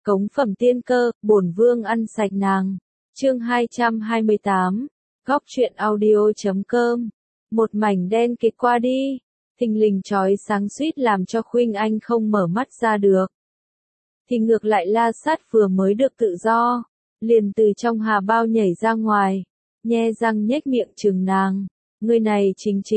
Cống phẩm tiên cơ, bổn vương ăn sạch nàng. Chương 228, góc truyện audio.com. Một mảnh đen kịt qua đi, thình lình chói sáng suýt làm cho Khuynh Anh không mở mắt ra được. Thì ngược lại La Sát vừa mới được tự do, liền từ trong hà bao nhảy ra ngoài, nhe răng nhếch miệng trừng nàng. Người này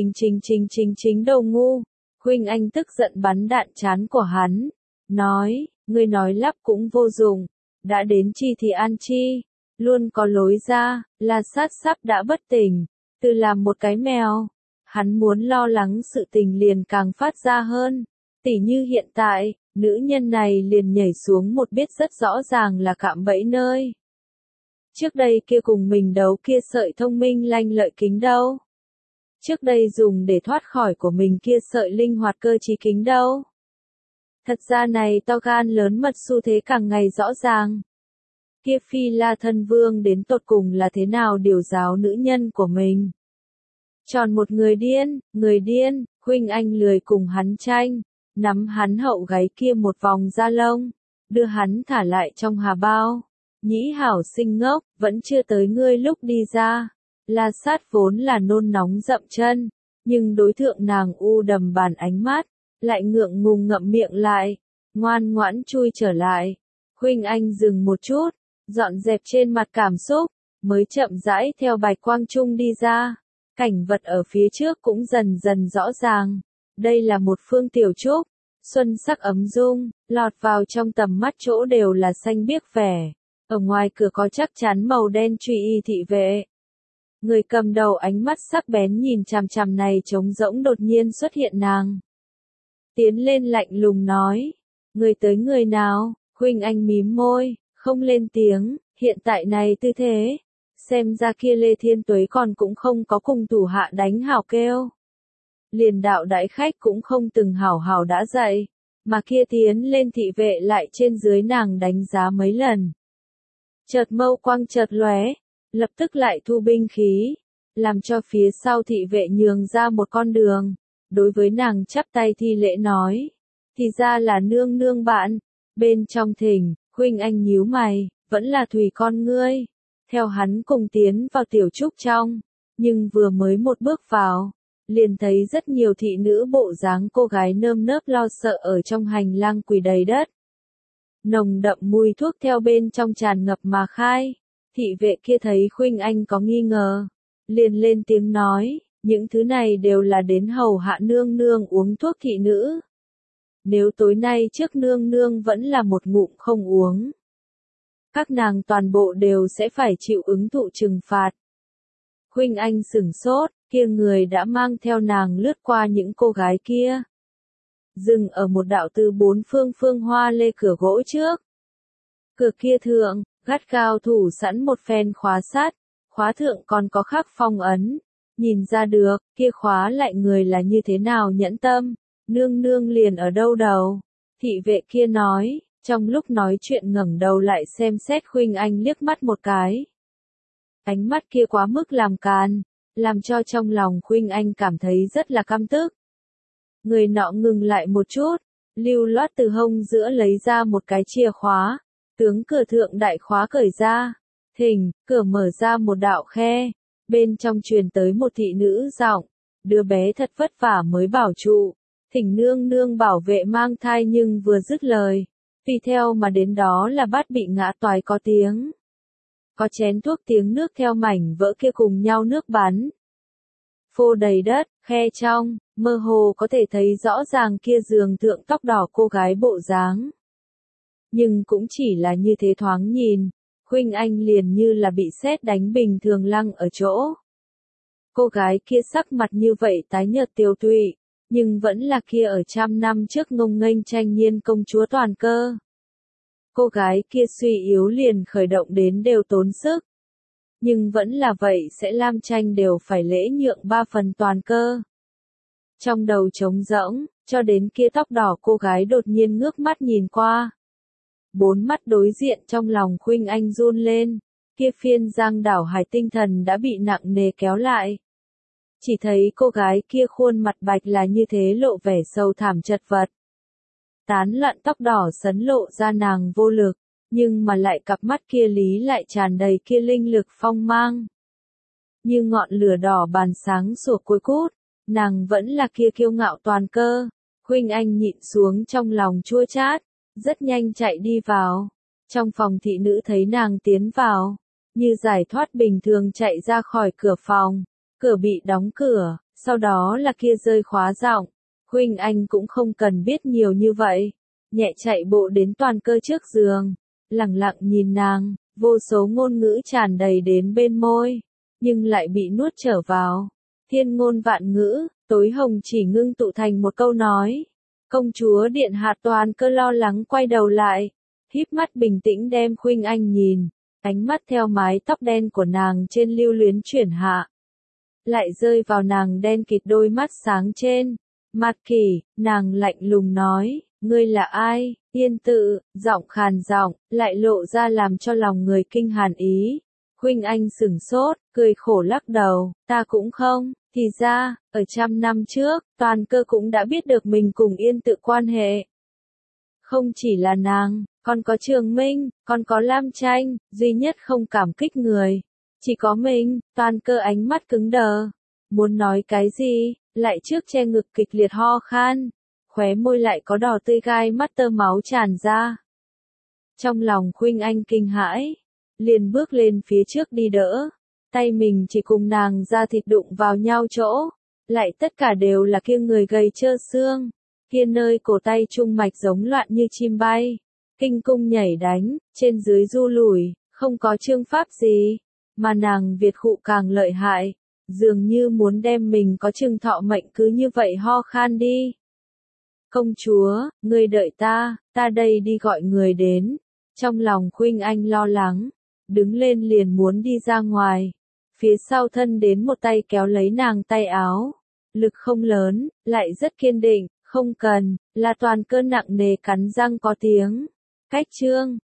chính đầu ngu. Khuynh Anh tức giận bắn đạn chán của hắn, nói, ngươi nói lắp cũng vô dụng, đã đến chi thì ăn chi, luôn có lối ra. La Sát sắp đã bất tỉnh, từ làm một cái mèo, hắn muốn lo lắng sự tình liền càng phát ra hơn. Tỉ như hiện tại, nữ nhân này liền nhảy xuống một biết rất rõ ràng là cạm bẫy nơi. Trước đây kia cùng mình đấu kia sợi thông minh lanh lợi kính đâu? Trước đây dùng để thoát khỏi của mình kia sợi linh hoạt cơ trí kính đâu? Thật ra này to gan lớn mật xu thế càng ngày rõ ràng. Kia Phi La thân vương đến tột cùng là thế nào điều giáo nữ nhân của mình? Tròn một người điên, Khuynh Anh lười cùng hắn tranh, nắm hắn hậu gáy kia một vòng da lông, đưa hắn thả lại trong hà bao. Nhĩ hảo sinh ngốc, vẫn chưa tới ngươi lúc đi ra. La Sát vốn là nôn nóng dậm chân, nhưng đối thượng nàng u đầm bàn ánh mắt, lại ngượng ngùng ngậm miệng lại, ngoan ngoãn chui trở lại. Khuynh Anh dừng một chút, dọn dẹp trên mặt cảm xúc, mới chậm rãi theo bạch quang trung đi ra. Cảnh vật ở phía trước cũng dần dần rõ ràng. Đây là một phương tiểu trúc, xuân sắc ấm dung, lọt vào trong tầm mắt chỗ đều là xanh biếc vẻ. Ở ngoài cửa có chắc chắn màu đen truy y thị vệ. Người cầm đầu ánh mắt sắc bén nhìn chằm chằm này trống rỗng đột nhiên xuất hiện nàng. Tiến lên lạnh lùng nói, người tới người nào? Khuynh Anh mím môi, không lên tiếng. Hiện tại này tư thế, xem ra kia Lê Thiên Tuế còn cũng không có cùng thủ hạ đánh hảo kêu. Liền đạo đại khách cũng không từng hảo hảo đã dạy, mà kia tiến lên thị vệ lại trên dưới nàng đánh giá mấy lần. Chợt mâu quang chợt lóe, lập tức lại thu binh khí, làm cho phía sau thị vệ nhường ra một con đường, đối với nàng chắp tay thi lễ nói, thì ra là nương nương bạn. Bên trong thỉnh, Khuynh Anh nhíu mày, vẫn là Thủy con ngươi, theo hắn cùng tiến vào tiểu trúc trong, nhưng vừa mới một bước vào, liền thấy rất nhiều thị nữ bộ dáng cô gái nơm nớp lo sợ ở trong hành lang quỳ đầy đất. Nồng đậm mùi thuốc theo bên trong tràn ngập mà khai. Thị vệ kia thấy Khuynh Anh có nghi ngờ, liền lên tiếng nói, những thứ này đều là đến hầu hạ nương nương uống thuốc thị nữ. Nếu tối nay trước nương nương vẫn là một ngụm không uống, các nàng toàn bộ đều sẽ phải chịu ứng thụ trừng phạt. Khuynh Anh sửng sốt, kia người đã mang theo nàng lướt qua những cô gái kia, dừng ở một đạo từ bốn phương hoa lê cửa gỗ trước. Cửa kia thượng, gắt gao thủ sẵn một phen khóa sắt, khóa thượng còn có khắc phong ấn, nhìn ra được, kia khóa lại người là như thế nào nhẫn tâm, nương nương liền ở đâu đầu. Thị vệ kia nói, trong lúc nói chuyện ngẩng đầu lại xem xét Khuynh Anh liếc mắt một cái. Ánh mắt kia quá mức làm càn, làm cho trong lòng Khuynh Anh cảm thấy rất là căm tức. Người nọ ngừng lại một chút, lưu loát từ hông giữa lấy ra một cái chìa khóa, tướng cửa thượng đại khóa cởi ra, thình, cửa mở ra một đạo khe, bên trong truyền tới một thị nữ giọng, đứa bé thật vất vả mới bảo trụ, thỉnh nương nương bảo vệ mang thai, nhưng vừa dứt lời, tùy theo mà đến đó là bát bị ngã toái có tiếng. Có chén thuốc tiếng nước theo mảnh vỡ kia cùng nhau nước bắn. Phô đầy đất, khe trong, mơ hồ có thể thấy rõ ràng kia giường thượng tóc đỏ cô gái bộ dáng. Nhưng cũng chỉ là như thế thoáng nhìn, Khuynh Anh liền như là bị sét đánh bình thường lăng ở chỗ. Cô gái kia sắc mặt như vậy tái nhợt tiều tụy, nhưng vẫn là kia ở trăm năm trước ngông nghênh tranh nhiên công chúa toàn cơ. Cô gái kia suy yếu liền khởi động đến đều tốn sức. Nhưng vẫn là vậy sẽ Lam Tranh đều phải lễ nhượng 3 phần toàn cơ. Trong đầu trống rỗng, cho đến kia tóc đỏ cô gái đột nhiên ngước mắt nhìn qua. 4 mắt đối diện trong lòng Khuynh Anh run lên, kia phiên giang đảo hải tinh thần đã bị nặng nề kéo lại. Chỉ thấy cô gái kia khuôn mặt bạch là như thế lộ vẻ sâu thảm chật vật. Tán loạn tóc đỏ sấn lộ ra nàng vô lực, nhưng mà lại cặp mắt kia lý lại tràn đầy kia linh lực phong mang. Như ngọn lửa đỏ bàn sáng sủa cuối cút, nàng vẫn là kia kiêu ngạo toàn cơ. Khuynh Anh nhịn xuống trong lòng chua chát, rất nhanh chạy đi vào. Trong phòng thị nữ thấy nàng tiến vào, như giải thoát bình thường chạy ra khỏi cửa phòng, cửa bị đóng cửa, sau đó là kia rơi khóa giọng. Khuynh Anh cũng không cần biết nhiều như vậy, nhẹ chạy bộ đến toàn cơ trước giường, lẳng lặng nhìn nàng, vô số ngôn ngữ tràn đầy đến bên môi, nhưng lại bị nuốt trở vào. Thiên ngôn vạn ngữ, tối hồng chỉ ngưng tụ thành một câu nói. Công chúa điện hạ. Toàn cơ lo lắng quay đầu lại, híp mắt bình tĩnh đem Khuynh Anh nhìn, ánh mắt theo mái tóc đen của nàng trên lưu luyến chuyển hạ, lại rơi vào nàng đen kịt đôi mắt sáng trên. Mạt Kỷ, nàng lạnh lùng nói, ngươi là ai? Yên Tự, giọng khàn giọng, lại lộ ra làm cho lòng người kinh hàn ý. Khuynh Anh sửng sốt, cười khổ lắc đầu, ta cũng không, thì ra, ở 100 năm trước, Toàn cơ cũng đã biết được mình cùng Yên Tự quan hệ. Không chỉ là nàng, còn có Trường Minh, còn có Lam Tranh, duy nhất không cảm kích người. Chỉ có mình. Toàn cơ ánh mắt cứng đờ. Muốn nói cái gì, lại trước che ngực kịch liệt ho khan. Khóe môi lại có đỏ tươi gai mắt tơ máu tràn ra. Trong lòng Khuynh Anh kinh hãi, liền bước lên phía trước đi đỡ. Tay mình chỉ cùng nàng da thịt đụng vào nhau chỗ, lại tất cả đều là kia người gầy trơ xương. Kia nơi cổ tay trung mạch giống loạn như chim bay, kinh cung nhảy đánh, trên dưới du lùi, không có chương pháp gì, mà nàng Việt khụ càng lợi hại, dường như muốn đem mình có chừng thọ mệnh cứ như vậy ho khan đi. Công chúa, ngươi đợi ta đây đi gọi người đến. Trong lòng Khuynh Anh lo lắng, đứng lên liền muốn đi ra ngoài, phía sau thân đến một tay kéo lấy nàng tay áo, lực không lớn, lại rất kiên định. Không cần, là Toàn cơ nặng nề cắn răng có tiếng. Cách chương.